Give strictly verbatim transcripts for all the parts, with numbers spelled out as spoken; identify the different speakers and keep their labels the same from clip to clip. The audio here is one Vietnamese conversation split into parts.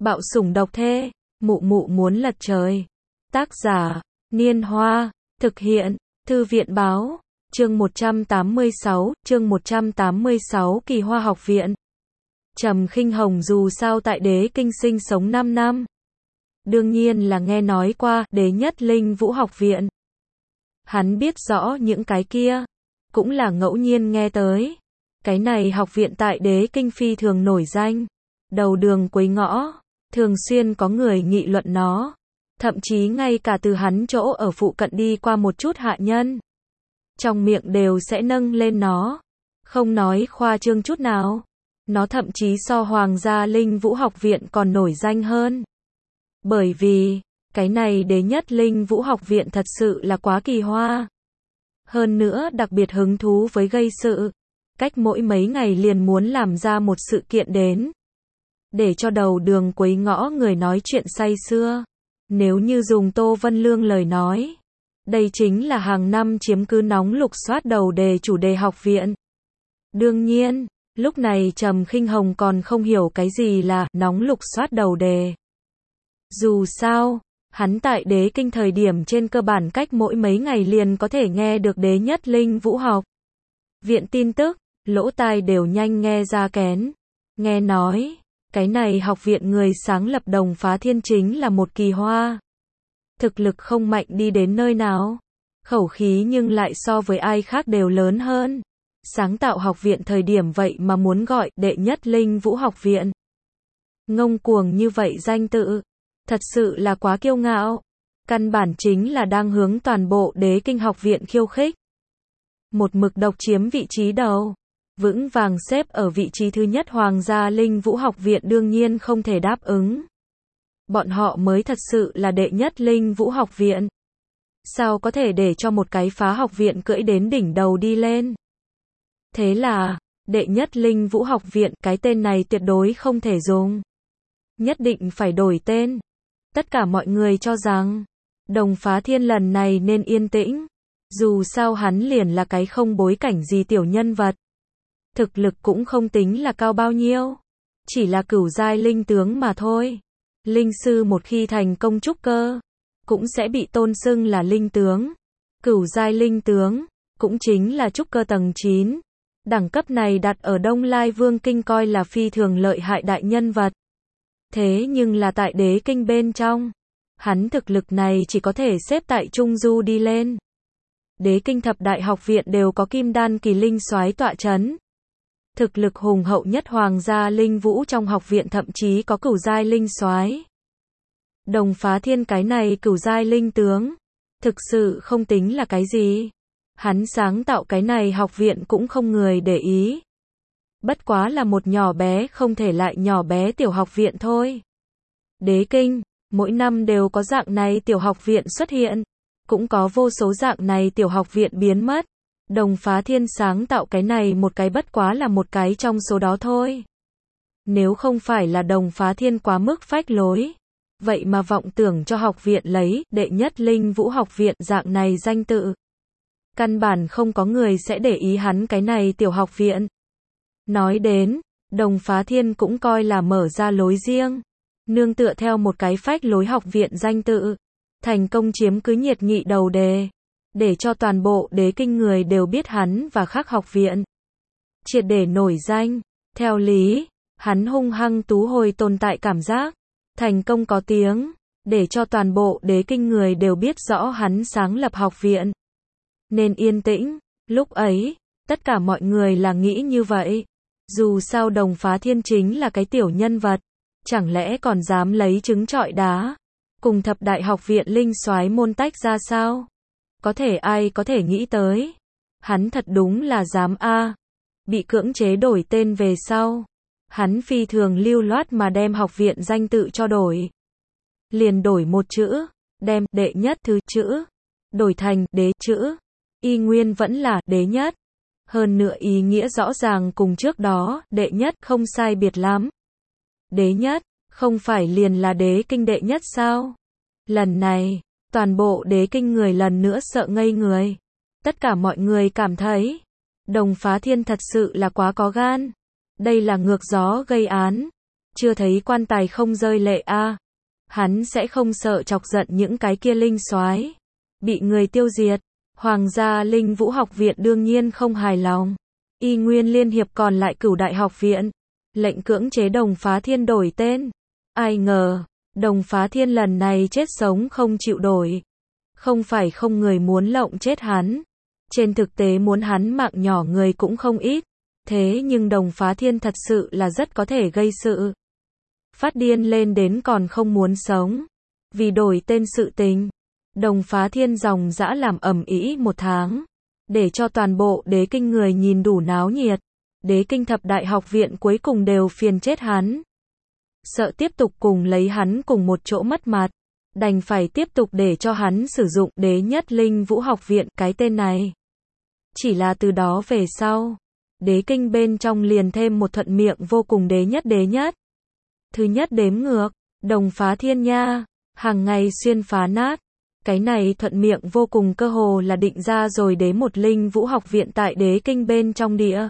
Speaker 1: Bạo sủng độc thê, mụ mụ muốn lật trời. Tác giả, Niên Hoa, thực hiện, Thư viện báo, chương một trăm tám mươi sáu, chương một trăm tám mươi sáu Kỳ Hoa học viện. Trầm Khinh Hồng dù sao tại Đế Kinh sinh sống năm năm. Đương nhiên là nghe nói qua Đế Nhất Linh Vũ học viện. Hắn biết rõ những cái kia, cũng là ngẫu nhiên nghe tới. Cái này học viện tại Đế Kinh phi thường nổi danh. Đầu đường cuối ngõ, thường xuyên có người nghị luận nó. Thậm chí ngay cả từ hắn chỗ ở phụ cận đi qua một chút hạ nhân, trong miệng đều sẽ nâng lên nó. Không nói khoa trương chút nào. Nó thậm chí so Hoàng gia Linh Vũ học viện còn nổi danh hơn. Bởi vì, cái này Đế Nhất Linh Vũ học viện thật sự là quá kỳ hoa. Hơn nữa đặc biệt hứng thú với gây sự. Cách mỗi mấy ngày liền muốn làm ra một sự kiện đến. Để cho đầu đường quấy ngõ người nói chuyện say sưa. Nếu như dùng Tô Vân Lương lời nói, đây chính là hàng năm chiếm cứ nóng lục soát đầu đề chủ đề học viện. Đương nhiên, lúc này Trầm Khinh Hồng còn không hiểu cái gì là nóng lục soát đầu đề. Dù sao, hắn tại Đế Kinh thời điểm trên cơ bản cách mỗi mấy ngày liền có thể nghe được Đế Nhất Linh Vũ học viện tin tức, lỗ tai đều nhanh nghe ra kén. Nghe nói, cái này học viện người sáng lập Đồng Phá Thiên chính là một kỳ hoa. Thực lực không mạnh đi đến nơi nào, khẩu khí nhưng lại so với ai khác đều lớn hơn. Sáng tạo học viện thời điểm vậy mà muốn gọi Đệ Nhất Linh Vũ học viện. Ngông cuồng như vậy danh tự, thật sự là quá kiêu ngạo. Căn bản chính là đang hướng toàn bộ Đế Kinh học viện khiêu khích. Một mực độc chiếm vị trí đầu, vững vàng xếp ở vị trí thứ nhất Hoàng gia Linh Vũ học viện đương nhiên không thể đáp ứng. Bọn họ mới thật sự là Đệ Nhất Linh Vũ học viện. Sao có thể để cho một cái phá học viện cưỡi đến đỉnh đầu đi lên? Thế là, Đệ Nhất Linh Vũ học viện, cái tên này tuyệt đối không thể dùng. Nhất định phải đổi tên. Tất cả mọi người cho rằng, Đồng Phá Thiên lần này nên yên tĩnh. Dù sao hắn liền là cái không bối cảnh gì tiểu nhân vật. Thực lực cũng không tính là cao bao nhiêu. Chỉ là cửu giai linh tướng mà thôi. Linh sư một khi thành công trúc cơ, cũng sẽ bị tôn xưng là linh tướng. Cửu giai linh tướng, cũng chính là trúc cơ tầng chín. Đẳng cấp này đặt ở Đông Lai Vương Kinh coi là phi thường lợi hại đại nhân vật. Thế nhưng là tại Đế Kinh bên trong, hắn thực lực này chỉ có thể xếp tại Trung Du đi lên. Đế Kinh thập đại học viện đều có kim đan kỳ linh soái tọa chấn. Thực lực hùng hậu nhất Hoàng gia Linh Vũ trong học viện thậm chí có cửu giai linh soái. Đồng Phá Thiên cái này cửu giai linh tướng, thực sự không tính là cái gì. Hắn sáng tạo cái này học viện cũng không người để ý. Bất quá là một nhỏ bé không thể lại nhỏ bé tiểu học viện thôi. Đế Kinh, mỗi năm đều có dạng này tiểu học viện xuất hiện. Cũng có vô số dạng này tiểu học viện biến mất. Đồng Phá Thiên sáng tạo cái này một cái bất quá là một cái trong số đó thôi. Nếu không phải là Đồng Phá Thiên quá mức phách lối, vậy mà vọng tưởng cho học viện lấy Đệ Nhất Linh Vũ học viện dạng này danh tự. Căn bản không có người sẽ để ý hắn cái này tiểu học viện. Nói đến, Đồng Phá Thiên cũng coi là mở ra lối riêng. Nương tựa theo một cái phách lối học viện danh tự, thành công chiếm cứ nhiệt nghị đầu đề. Để cho toàn bộ Đế Kinh người đều biết hắn và khác học viện. Triệt để nổi danh. Theo lý, hắn hung hăng tú hồi tồn tại cảm giác. Thành công có tiếng. Để cho toàn bộ Đế Kinh người đều biết rõ hắn sáng lập học viện. Nên yên tĩnh. Lúc ấy, tất cả mọi người là nghĩ như vậy. Dù sao Đồng Phá Thiên chính là cái tiểu nhân vật. Chẳng lẽ còn dám lấy trứng trọi đá. Cùng thập đại học viện linh soái môn tách ra sao? Có thể ai có thể nghĩ tới. Hắn thật đúng là dám a. Bị cưỡng chế đổi tên về sau. Hắn phi thường lưu loát mà đem học viện danh tự cho đổi. Liền đổi một chữ. Đem đệ nhất thứ chữ. Đổi thành đế chữ. Y nguyên vẫn là đế nhất. Hơn nữa ý nghĩa rõ ràng cùng trước đó đệ nhất không sai biệt lắm. Đế nhất, không phải liền là Đế Kinh đệ nhất sao? Lần này, toàn bộ Đế Kinh người lần nữa sợ ngây người. Tất cả mọi người cảm thấy, Đồng Phá Thiên thật sự là quá có gan. Đây là ngược gió gây án. chưa thấy quan tài không rơi lệ a. À. Hắn sẽ không sợ chọc giận những cái kia linh soái, bị người tiêu diệt. Hoàng gia Linh Vũ học viện đương nhiên không hài lòng. Y Nguyên Liên Hiệp còn lại Cửu Đại học viện, lệnh cưỡng chế Đồng Phá Thiên đổi tên. Ai ngờ, Đồng Phá Thiên lần này chết sống không chịu đổi. Không phải không người muốn lộng chết hắn. Trên thực tế muốn hắn mạng nhỏ người cũng không ít. Thế nhưng Đồng Phá Thiên thật sự là rất có thể gây sự. Phát điên lên đến còn không muốn sống. Vì đổi tên sự tình, Đồng Phá Thiên dòng dã làm ầm ĩ một tháng. Để cho toàn bộ đế kinh người nhìn đủ náo nhiệt. Đế kinh thập đại học viện cuối cùng đều phiền chết hắn. Sợ tiếp tục cùng lấy hắn cùng một chỗ mất mặt. Đành phải tiếp tục để cho hắn sử dụng Đế Nhất Linh Vũ học viện cái tên này. Chỉ là từ đó về sau, đế kinh bên trong liền thêm một thuận miệng vô cùng đế nhất đế nhất. Thứ nhất đếm ngược, Đồng Phá Thiên nha, hàng ngày xuyên phá nát. Cái này thuận miệng vô cùng cơ hồ là định ra rồi đế một Linh Vũ học viện tại đế kinh bên trong địa.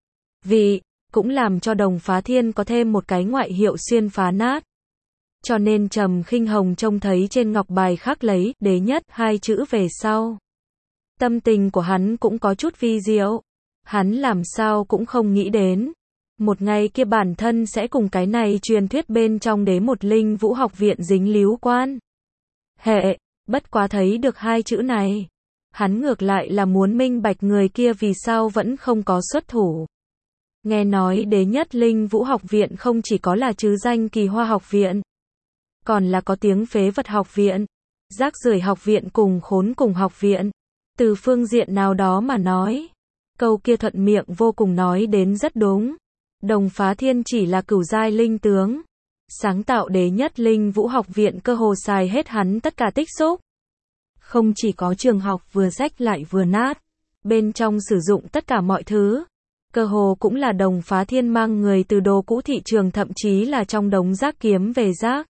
Speaker 1: Vì, cũng làm cho Đồng Phá Thiên có thêm một cái ngoại hiệu xuyên phá nát. Cho nên Trầm Khinh Hồng trông thấy trên ngọc bài khắc lấy đế nhất hai chữ về sau. Tâm tình của hắn cũng có chút vi diệu. Hắn làm sao cũng không nghĩ đến. Một ngày kia bản thân sẽ cùng cái này truyền thuyết bên trong đế một Linh Vũ học viện dính líu quan. Hệ, bất quá thấy được hai chữ này. Hắn ngược lại là muốn minh bạch người kia vì sao vẫn không có xuất thủ. Nghe nói đế nhất Linh Vũ học viện không chỉ có là chứ danh Kỳ Hoa học viện. Còn là có tiếng phế vật học viện. Rác rưởi học viện cùng khốn cùng học viện. Từ phương diện nào đó mà nói. Câu kia thuận miệng vô cùng nói đến rất đúng. Đồng Phá Thiên chỉ là cửu giai linh tướng. Sáng tạo đế nhất Linh Vũ học viện cơ hồ xài hết hắn tất cả tích xúc. Không chỉ có trường học vừa rách lại vừa nát. Bên trong sử dụng tất cả mọi thứ. Cơ hồ cũng là Đồng Phá Thiên mang người từ đồ cũ thị trường thậm chí là trong đống rác kiếm về rác.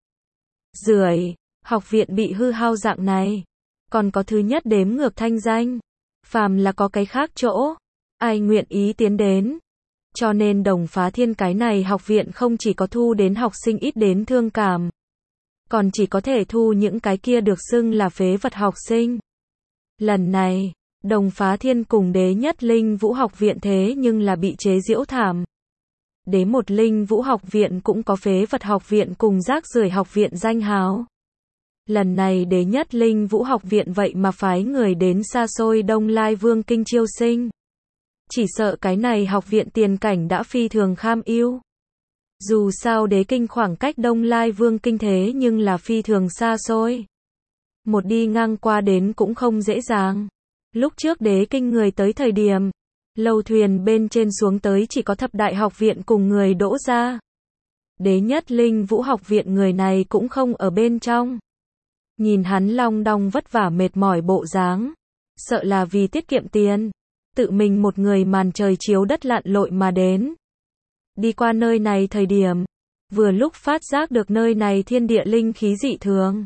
Speaker 1: Rưởi, học viện bị hư hao dạng này. Còn có thứ nhất đếm ngược thanh danh. Phàm là có cái khác chỗ. Ai nguyện ý tiến đến. Cho nên Đồng Phá Thiên cái này học viện không chỉ có thu đến học sinh ít đến thương cảm. Còn chỉ có thể thu những cái kia được xưng là phế vật học sinh. Lần này, Đồng Phá Thiên cùng đế nhất Linh Vũ học viện thế nhưng là bị chế giễu thảm. Đế một Linh Vũ học viện cũng có phế vật học viện cùng rác rưởi học viện danh hào. Lần này đế nhất Linh Vũ học viện vậy mà phái người đến xa xôi Đông Lai Vương Kinh chiêu sinh. Chỉ sợ cái này học viện tiền cảnh đã phi thường kham ưu. Dù sao đế kinh khoảng cách Đông Lai Vương Kinh thế nhưng là phi thường xa xôi. Một đi ngang qua đến cũng không dễ dàng. Lúc trước đế kinh người tới thời điểm, lâu thuyền bên trên xuống tới chỉ có thập đại học viện cùng người đỗ ra. Đế nhất Linh Vũ học viện người này cũng không ở bên trong. Nhìn hắn long đong vất vả mệt mỏi bộ dáng. Sợ là vì tiết kiệm tiền. Tự mình một người màn trời chiếu đất lặn lội mà đến. Đi qua nơi này thời điểm. Vừa lúc phát giác được nơi này thiên địa linh khí dị thường.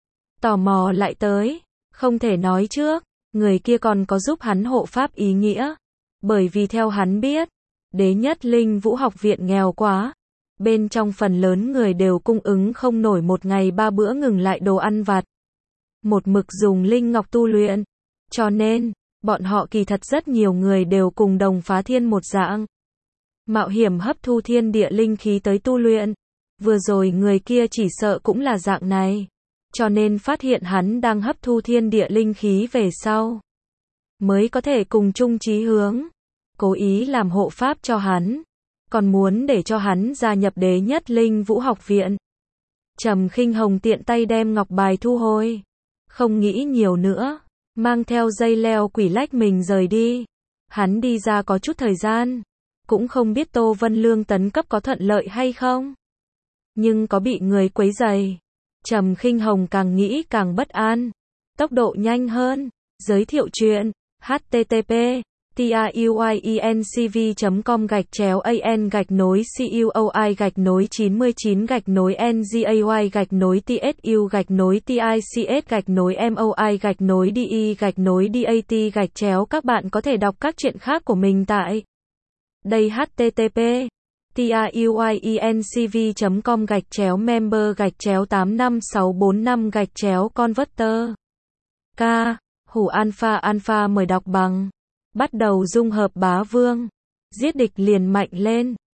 Speaker 1: Tò mò lại tới. Không thể nói trước. Người kia còn có giúp hắn hộ pháp ý nghĩa. Bởi vì theo hắn biết. Đế nhất Linh Vũ học viện nghèo quá. Bên trong phần lớn người đều cung ứng không nổi một ngày ba bữa ngừng lại đồ ăn vặt. Một mực dùng linh ngọc tu luyện. Cho nên, bọn họ kỳ thật rất nhiều người đều cùng Đồng Phá Thiên một dạng. Mạo hiểm hấp thu thiên địa linh khí tới tu luyện. Vừa rồi người kia chỉ sợ cũng là dạng này. Cho nên phát hiện hắn đang hấp thu thiên địa linh khí về sau. Mới có thể cùng chung chí hướng. Cố ý làm hộ pháp cho hắn. Còn muốn để cho hắn gia nhập đế nhất Linh Vũ học viện. Trầm Khinh Hồng tiện tay đem ngọc bài thu hồi. Không nghĩ nhiều nữa. Mang theo dây leo quỷ lách mình rời đi. Hắn đi ra có chút thời gian. Cũng không biết Tô Vân Lương tấn cấp có thuận lợi hay không. Nhưng có bị người quấy rầy. Trầm Khinh Hồng càng nghĩ càng bất an. Tốc độ nhanh hơn. Giới thiệu chuyện. H T T P truyencv chấm com gạch chéo an gạch nối cuoi gạch nối chín mươi chín gạch nối ngay gạch nối tsu gạch nối tics gạch nối moi gạch nối de gạch nối dat gạch chéo. Các bạn có thể đọc các chuyện khác của mình tại đây. H T T P truyencv chấm com gạch chéo member gạch chéo tám năm sáu bốn năm gạch chéo converter. K. Hủ alpha alpha mời đọc bằng. Bắt đầu dung hợp bá vương. Giết địch liền mạnh lên.